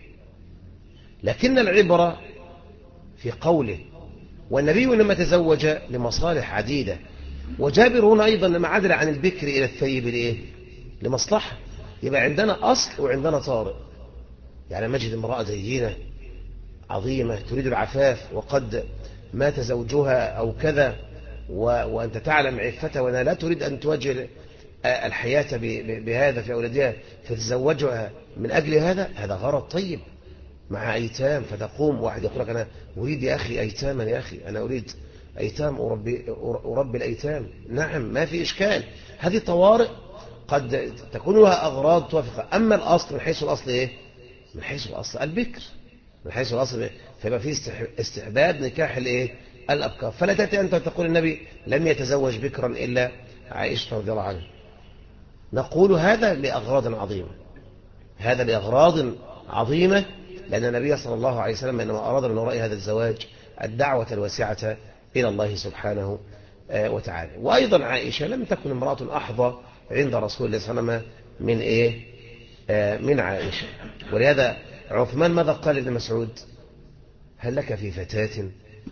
لكن العبرة في قوله، والنبي لما تزوج لمصالح عديدة. وجابر هنا أيضا لما عدل عن البكر إلى الثيب لإيه؟ لمصلحة. يبقى عندنا أصل وعندنا طارئ. يعني مجد امرأة زينة عظيمة تريد العفاف وقد مات زوجها أو كذا، وأنت تعلم عفتها وأنها لا تريد أن تواجه الحياة بهذا في أولادها، فتتزوجها من أجل هذا غرض طيب مع أيتام. فتقوم واحد يقول لك أنا أريد يا أخي أيتاما، يا أخي أنا أريد أيتام أربي الأيتام. نعم ما في إشكال، هذه طوارئ قد تكون لها أغراض توافق. أما الأصل من حيث الأصل إيه؟ من حيث الأصل البكر، من حيث الأصل إيه؟ فيبقى فيه استحباب نكاح الإيه؟ الأبكار. فلا تأتي أنت تقول النبي لم يتزوج بكرا إلا عائشة رضي الله عنها. نقول هذا لأغراض عظيمة، هذا لأغراض عظيمة، لأن النبي صلى الله عليه وسلم إنما أراد من وراء هذا الزواج الدعوة الواسعة إلى الله سبحانه وتعالى. وأيضا عائشة لم تكن امرأة أحظى عند رسول الله صلى الله عليه وسلم من إيه؟ من عائشة. ولهذا عثمان ماذا قال لابن مسعود؟ هل لك في فتاة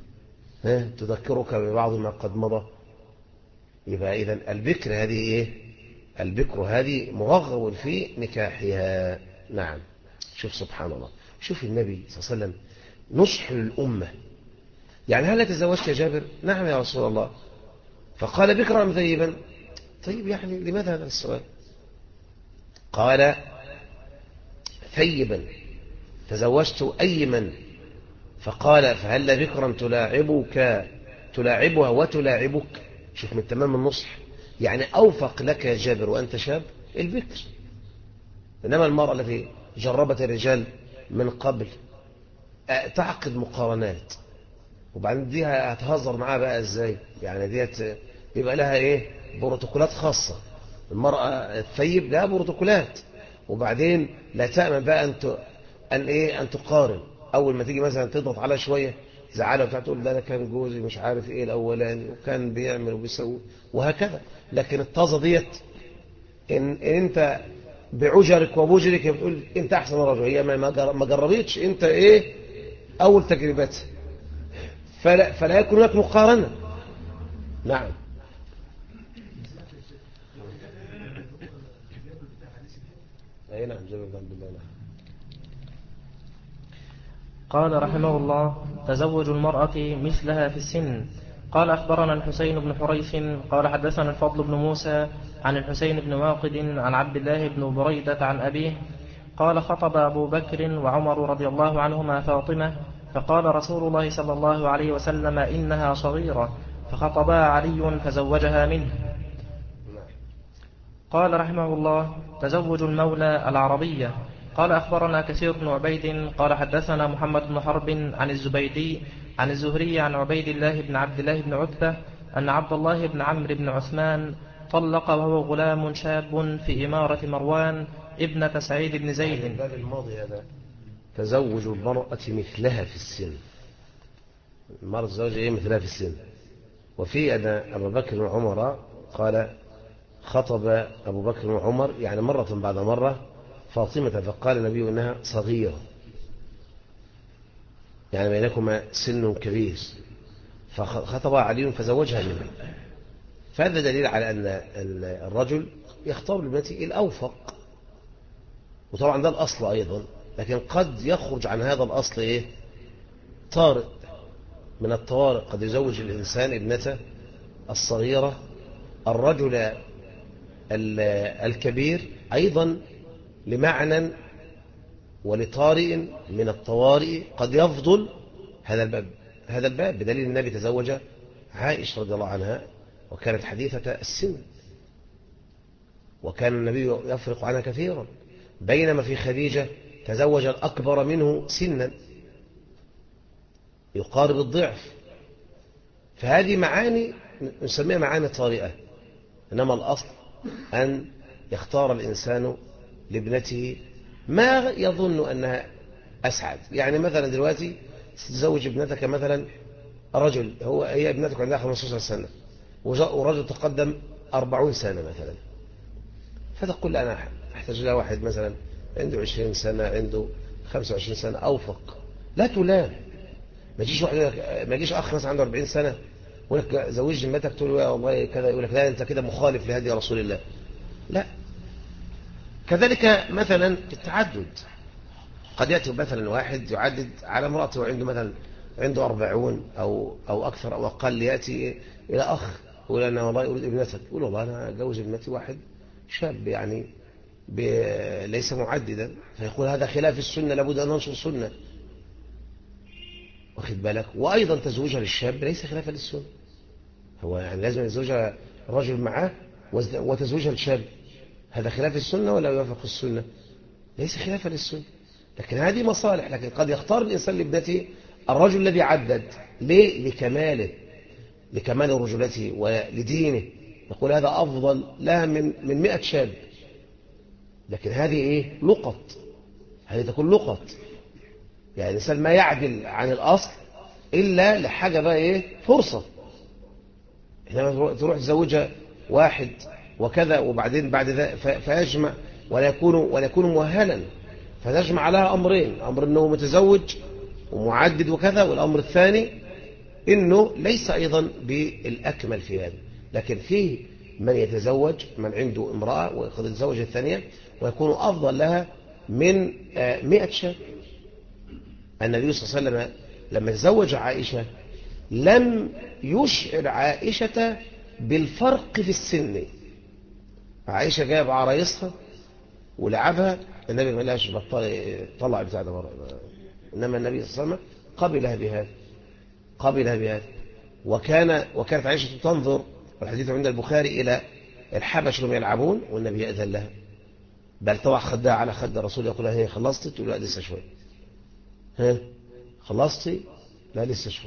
تذكرك ببعض ما قد مضى؟ يبقى إذن البكر هذه إيه؟ البكر هذه مرغب في نكاحها. نعم. شوف سبحان الله، شوف النبي صلى الله عليه وسلم نصح للأمة. يعني هل تزوجت يا جابر؟ نعم يا رسول الله. فقال بكرا أم ثيبا؟ طيب يعني لماذا هذا السؤال؟ قال ثيبا. تزوجت أيمن. فقال فهل بكرا تلاعبها وتلاعبك؟ شوف من تمام النصح، يعني أوفق لك يا جابر وأنت شاب البكر. إنما المرأة التي جربت الرجال من قبل تعقد مقارنات، وبعدين دي هتهزر معاها بقى ازاي؟ يعني ديت يبقى لها ايه؟ بروتوكولات خاصة. المرأة الثيب لها بروتوكولات، وبعدين لا تأمن بقى ان تقارن. اول ما تيجي مثلا تضغط عليها شوية زعلها وبتاع، تقول ده انا كان جوزي مش عارف ايه الاولاني وكان بيعمل وبيسوي وهكذا. لكن الطازة ديت ان انت بعجرك وبجرك بتقول انت احسن رجل، هي ما جربتش انت ايه اول تجربتها، فلا يكون هناك مقارنة. نعم. اي نعم جابر بن عبد الله. قال رحمه الله: تزوج المرأة مثلها في السن. قال أخبرنا الحسين بن حريث قال حدثنا الفضل بن موسى عن الحسين بن واقد عن عبد الله بن بريدة عن أبيه قال خطب أبو بكر وعمر رضي الله عنهما فاطمة، فقال رسول الله صلى الله عليه وسلم إنها صغيرة، فخطبها علي فزوجها منه. قال رحمه الله: تزوج المولى العربية. قال أخبرنا كثير بن عبيد قال حدثنا محمد بن حرب عن الزبيدي عن الزهري عن عبيد الله بن عبد الله بن عتبة أن عبد الله بن عمرو بن عثمان طلق وهو غلام شاب في إمارة مروان ابنة سعيد بن زيد. الباب الماضي هذا تزوج المرأة مثلها في السن. المرأة تزوج إيه مثلها في السن. وفي أن أبو بكر وعمر قال خطب أبو بكر وعمر يعني مرة بعد مرة فاطمة، فقال النبي إنها صغيرة، يعني بينكما سن كبير، فخطبها علي فزوجها منه. فهذا دليل على أن الرجل يختار لابنته الأوفق، وطبعا ده الأصل أيضا، لكن قد يخرج عن هذا الأصل إيه؟ طارئ من الطوارئ. قد يزوج الإنسان ابنته الصغيرة الرجل الكبير أيضا لمعنى ولطارئ من الطوارئ قد يفضل هذا الباب بدليل النبي تزوج عائشة رضي الله عنها وكانت حديثة السن، وكان النبي يفرق عنها كثيرا، بينما في خديجة تزوج الأكبر منه سنا يقارب الضعف. فهذه معاني نسميها معاني طارئة. إنما الأصل أن يختار الإنسان لابنته ما يظن أنها أسعد. يعني مثلا دلوقتي تزوج ابنتك مثلا رجل، هي ابنتك عندها 15 سنة ورجل تقدم 40 سنة مثلا، فتقول أنا أحتاج لها واحد مثلا عنده 20 سنة، عنده 25 سنة أوفق. لا تلام. ما يجيش أخ مثلا عنده 40 سنة يقول لك زوج ابنتك، تقول له يا والله كذا، يقول لك لا أنت كده مخالف لهدي رسول الله. لا. كذلك مثلا التعدد، قد يأتي مثلا واحد يعدد على امرأته وعنده مثلا عنده 40 أو أكثر أو أقل، يأتي إلى أخ يقول أنا والله أريد ابنتك، يقول والله أنا أجوز ابنتي واحد شاب يعني ليس معددا، فيقول هذا خلاف السنة، لابد أن ننشر السنة. واخد بالك؟ وأيضا تزوجها للشاب ليس خلافا للسنة، هو يعني لازم يتزوجها رجل معاه وتزوجها للشاب، هذا خلاف السنة ولا يوافق السنة؟ ليس خلافا للسنة. لكن هذه مصالح. لكن قد يختار الإنسان لابنته الرجل الذي عدد، ليه؟ لكمال رجولته ولدينه، يقول هذا أفضل لها من 100 شاب. لكن هذه إيه؟ لقط. هذه تكون لقط، يعني الإنسان ما يعدل عن الأصل إلا لحاجة بقى إيه؟ فرصة. إنما تروح تزوجها واحد وكذا وبعدين بعد ذلك فيجمع ولا يكون مؤهلا، فتجمع لها أمرين: أمر أنه متزوج ومعدد وكذا، والأمر الثاني أنه ليس أيضا بالأكمل في هذا. لكن فيه من يتزوج، من عنده امرأة وقد يتزوج الثانية ويكون أفضل لها من 100 شاب. النبي صلى الله عليه وسلم لما تزوج عائشة لم يشعر عائشة بالفرق في السن. عائشة جايب عرايسها ولعبها، النبي ما لهاش طلع بتاع ده مرة. إنما النبي صلى الله عليه وسلم قبلها بهذا. وكانت عائشة تنظر، والحديث عند البخاري، إلى الحبش لهم يلعبون والنبي يأذن لها، بل طبعا خدها على خد الرسول، يقول لها هي خلصتي؟ تقول لا لسه شوي. ها خلصتي؟ لا لسه شوي.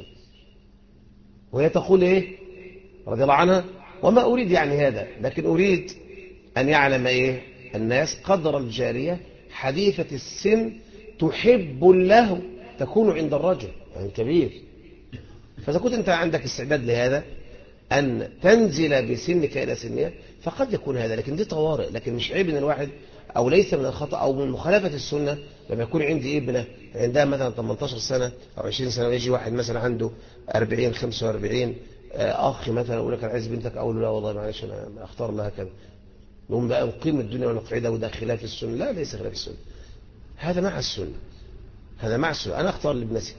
وهي تقول ايه رضي الله عنها؟ وما أريد يعني هذا، لكن أريد أن يعلم ايه الناس قدر الجارية حديثة السن تحب له تكون عند الرجل، يعني كبير. فإذا كنت أنت عندك استعداد لهذا، أن تنزل بسنك إلى سنها، فقد يكون هذا، لكن دي طوارئ. لكن مش عيب من الواحد، أو ليس من الخطأ أو من مخالفة السنة، لما يكون عندي ابنة عندها مثلا 18 سنة أو 20 سنة، ويجي واحد مثلا عنده 40 45 أخ مثلا يقول لك أنا عايز بنتك، أقول له لا والله معلش أنا أختار لها كذا، نقوم بقى نقيم الدنيا ونقعدها وده خلاف السنة. لا، ليس خلاف السنة، هذا مع السنة، هذا مع السنة. أنا أختار لابنتي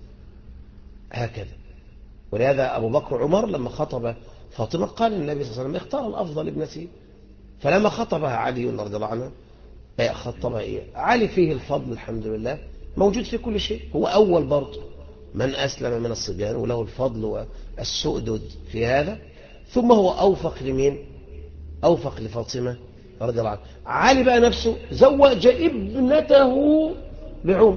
هكذا. ولهذا أبو بكر وعمر لما خطب فاطمة قال النبي صلى الله عليه وسلم اختار الأفضل ابنتي. فلما خطبها علي رضي الله عنه خطبها علي فيه الفضل الحمد لله موجود في كل شيء، هو أول برضه من أسلم من الصبيان وله الفضل والسؤدد في هذا. ثم هو أوفق لمين؟ أوفق لفاطمة رضي الله عنها. علي بقى نفسه زوج ابنته بعمر،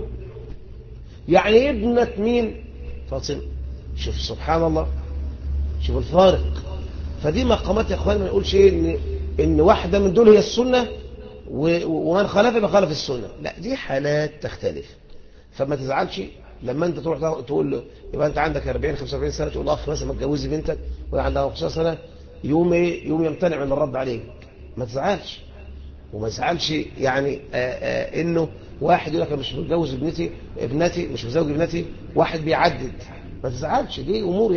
يعني ابنة مين؟ فاطمة. شوف سبحان الله، شوف الفارق. فدي مقامات يا اخوان، ما نقولش ايه ان واحدة من دول هي السنة ومن خالف يبقى خالف السنة، لا، دي حالات تختلف. فما تزعلش لما انت تروح تقول له يبقى انت عندك 40 45 سنة، تقول اخ مثلا ما تجوزي بنتك وهي عندها 15 سنة، يوم يمتنع من الرد عليك. ما تزعلش، وما يزعلش يعني انه واحد يقول لك انا مش متجوز ابنتي مش متزوج ابنتي، واحد بيعدد. ما تزعلش، دي امور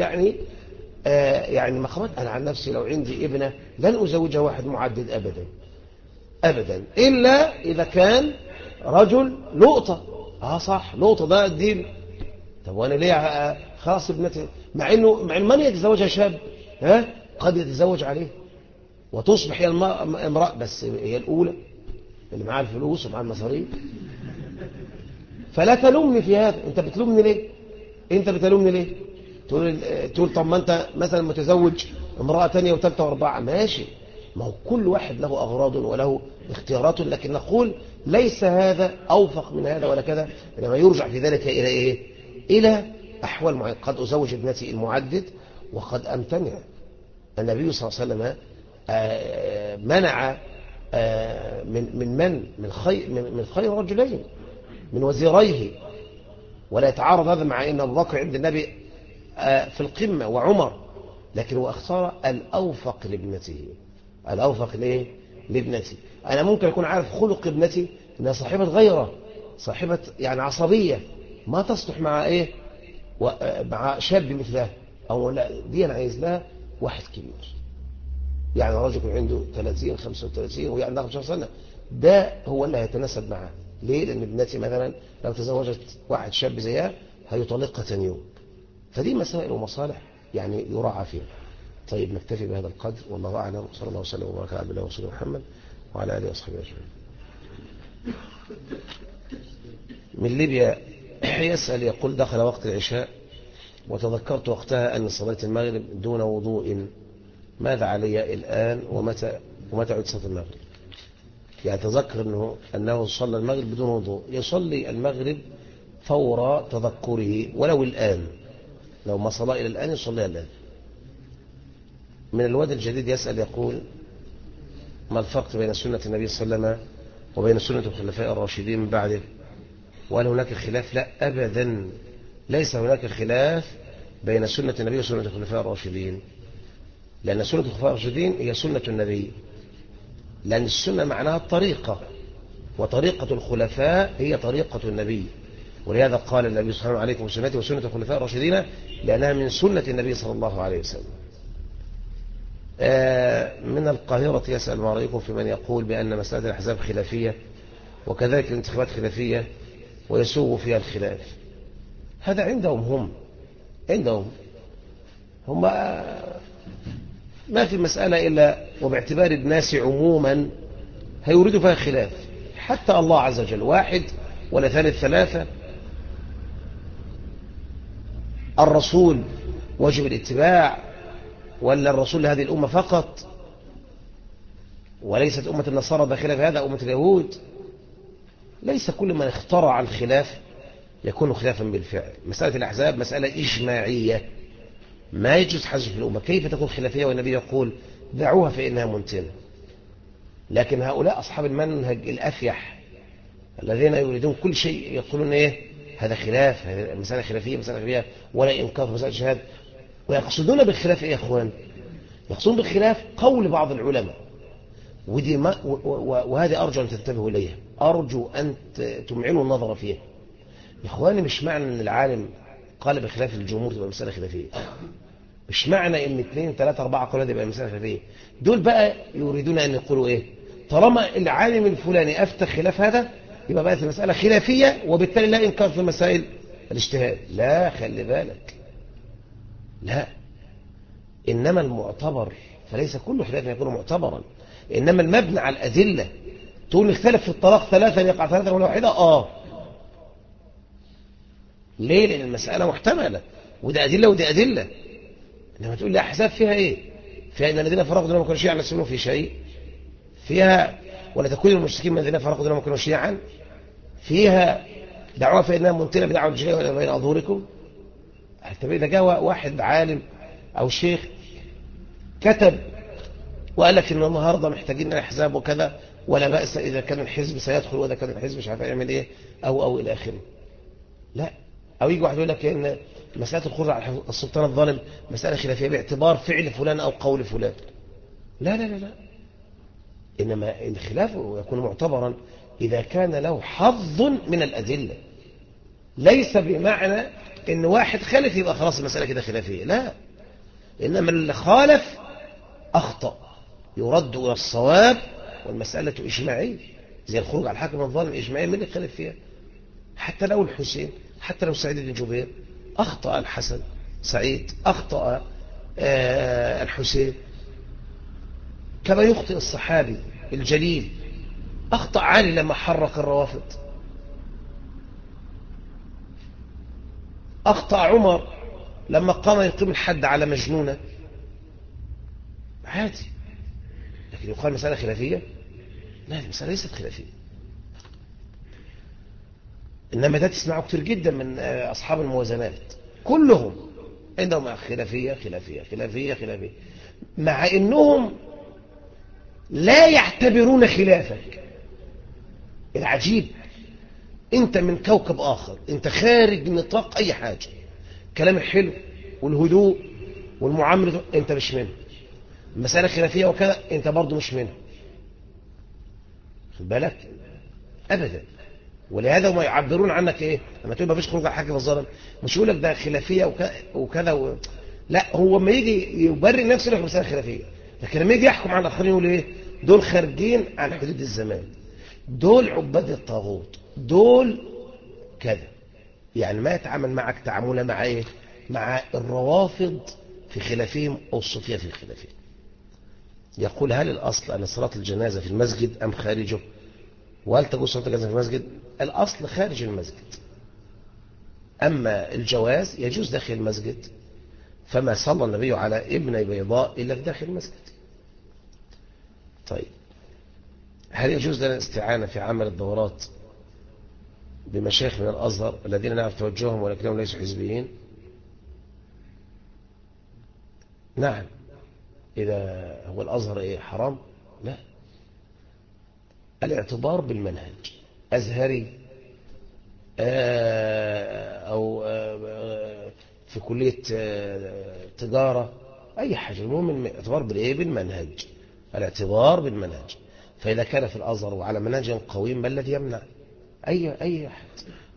يعني مقامات. انا عن نفسي لو عندي ابنه لن ازوجها واحد معدد ابدا ابدا، الا اذا كان رجل لقطه. صح، لقطه ده الدين. طب وانا ليه خاص ابنتي؟ مع انه من يتزوجها شاب قد يتزوج عليه وتصبح هي امرأة، بس هي الأولى اللي معاها الفلوس ومعاها المصاريف. فلا تلومني في هذا. انت بتلومني ليه؟ تقول طب ما انت مثلا متزوج امرأة تانية وثالثة واربعة، ماشي، ما هو كل واحد له أغراض وله اختيارات، لكن نقول ليس هذا أوفق من هذا ولا كذا، إنما يرجع في ذلك إلى إيه؟ إلى أحوال معينة. قد أزوج ابنتي المعدد وقد أمتنع. النبي صلى الله عليه وسلم منع من خير رجلين من وزيريه، ولا يتعارض هذا مع أن أبو بكر عند النبي في القمة وعمر، لكن هو اختار الأوفق لابنته. الأوفق ليه؟ لابنتي. أنا ممكن أكون عارف خلق ابنتي أنها صاحبة غيرة، صاحبة يعني عصبية ما تصلح مع إيه؟ مع شاب مثلها، أو لا، دي أنا عايز لها واحد كبير، يعني رجل يكون عنده 30 35 وهي عندها 15 سنة، ده هو اللي هيتناسب معاه. ليه؟ لأن ابنتي مثلا لو تزوجت واحد شاب زيها هيطلقها ثاني يوم. فدي مسائل ومصالح يعني يراعى فيها. طيب نكتفي بهذا القدر، والله أعلم. صلى الله وسلم وبارك على عبد الله ورسوله محمد وعلى آله وصحبه أجمعين. من ليبيا يسأل يقول: دخل وقت العشاء وتذكرت وقتها أن صلاة المغرب دون وضوء، ماذا علي الآن ومتى عد صلاة المغرب؟ يعني تذكر أنه صلى المغرب بدون وضوء، يصلي المغرب فور تذكره ولو الآن، لو ما صلى إلى الآن يصليها الآن. من الواد الجديد يسأل يقول: ما الفرق بين سنة النبي صلى الله عليه وسلم وبين سنة الخلفاء الراشدين من بعده؟ وهل هناك خلاف؟ لا أبدا، ليس هناك خلاف بين سنة النبي وسنة الخلفاء الراشدين، لأن سنة الخلفاء الراشدين هي سنة النبي، لأن السنة معناها الطريقة، وطريقة الخلفاء هي طريقة النبي. ولهذا قال النبي صلى الله عليه وسلم: عليكم بسنتي وسنة الخلفاء الراشدين، لأنها من سنة النبي صلى الله عليه وسلم. من القاهرة يسأل: ما رأيكم في من يقول بأن مسألة الأحزاب خلافية وكذلك الانتخابات خلافية ويسوغ فيها الخلاف؟ هذا عندهم هم ما في مسألة إلا وباعتبار الناس عموما هيوردوا فيها خلاف، حتى الله عز وجل واحد ولا ثالث 3، الرسول واجب الاتباع ولا الرسول لهذه الأمة فقط، وليست أمة النصارى داخلة في هذا، أمة اليهود. ليس كل من اخترع الخلاف يكون خلافا بالفعل. مسألة الأحزاب مسألة إجماعية ما يجوز حذف الأمة، كيف تكون خلافية والنبي يقول دعوها فإنها منتنة؟ لكن هؤلاء أصحاب المنهج الأفيح الذين يريدون كل شيء يقولون إيه؟ هذا خلاف، هذا مسألة خلافية ولا إنكار في مسألة شهادة. ويقصدون بالخلاف إيه يا أخوان؟ يقصدون بالخلاف قول بعض العلماء، ودي وهذه أرجو أن تنتبهوا إليها، أرجو أن تمعنوا النظر فيها. يا إخواني، مش معنى أن العالم قال بخلاف الجمهور تبقى مسألة خلافية، مش معنى أن 2 3 4 قالوا تبقى مسألة خلافية. دول بقى يريدون أن يقولوا إيه؟ طالما العالم الفلاني أفتى خلاف هذا يبقى بقت المسألة خلافية، وبالتالي لا إنكار في مسائل الاجتهاد. لا، خلي بالك، لا، إنما المعتبر، فليس كل خلاف يكون معتبرا، إنما المبنى على الأدلة. تقول نختلف في الطلاق 3 يقع 3 ولا واحدة، ليه؟ لأن المسألة محتملة، وده أدلة وده أدلة. إنما تقول لي أحزاب فيها إيه؟ فيها إن الذين فرقوا دونهم كانوا شيعا ليسوا في شيء، فيها ولا تكون المشركين من الذين فرقوا دونهم كانوا شيعا، فيها دعوة فإنها منتنة بدعوة الجاهلية بين أظهركم. طب إذا جاء واحد عالم أو شيخ كتب وقال لك إن النهارده محتاجين الأحزاب وكذا، ولا بأس إذا كان الحزب سيدخل وإذا كان الحزب مش عارف يعمل إيه أو إلى آخره، لا. أو يجي واحد يقول لك إن مسألة الخروج على السلطان الظالم مسألة خلافية باعتبار فعل فلان أو قول فلان. لا لا لا لا، إنما الخلاف يكون معتبرا إذا كان له حظ من الأدلة، ليس بمعنى إن واحد خالف يبقى خلاص المسألة كده خلافية، لا. إنما اللي خالف أخطأ يرد إلى الصواب، والمسألة إجماعية، زي الخروج على الحاكم الظالم إجماعية، من اللي خالف فيها؟ حتى لو الحسين، حتى لو سعيد بن جبير أخطأ الحسن، سعيد أخطأ الحسين، كما يخطئ الصحابي الجليل، أخطأ علي لما حرك الروافض، أخطأ عمر لما قام يقيم الحد على مجنونة، عادي. لكن يقال مسألة خلافية؟ لا، المسألة ليست خلافية. إنما ده تسمعه كتير جدا من أصحاب الموازنات، كلهم عندهم خلافية خلافية خلافية خلافية، مع إنهم لا يعتبرون خلافك. العجيب، انت من كوكب آخر، انت خارج نطاق أي حاجة، كلام الحلو والهدوء والمعاملة انت مش منه، المسألة خلافية وكذا انت برضو مش منه، خد بالك أبدا. ولهذا هم يعبرون عنك ايه لما تقول ما فيش خروج على الحاكم الظالم، مش يقول لك ده خلافيه وكذا لا، هو لما يجي يبرر نفسه يقول لك مساله خلافيه، لكن لما يجي يحكم على الاخرين يقول ايه؟ دول خارجين عن حدود الزمان، دول عباد الطاغوت، دول كذا. يعني ما يتعامل معك تعامله مع ايه؟ مع الروافض في خلافهم او الصوفيه في خلافهم. يقول هل الاصل ان صلاه الجنازه في المسجد ام خارجه؟ وهل تجوز صلاة الجنازة في المسجد؟ الأصل خارج المسجد، أما الجواز يجوز داخل المسجد، فما صلى النبي على ابن بيضاء إلا في داخل المسجد. طيب، هل يجوز لنا الاستعانة في عمل الدورات بمشايخ من الأزهر الذين نعرف توجههم ولكنهم ليسوا حزبيين؟ نعم. إذا هو الأزهر إيه حرام؟ لا، الاعتبار بالمنهج، أزهري أو في كلية تجارة، أي حاجة، المهم الاعتبار بالإيه؟ بالمنهج، الاعتبار بالمنهج. فإذا كان في الأزهر وعلى منهج قويم ما الذي يمنع؟ أي أحد.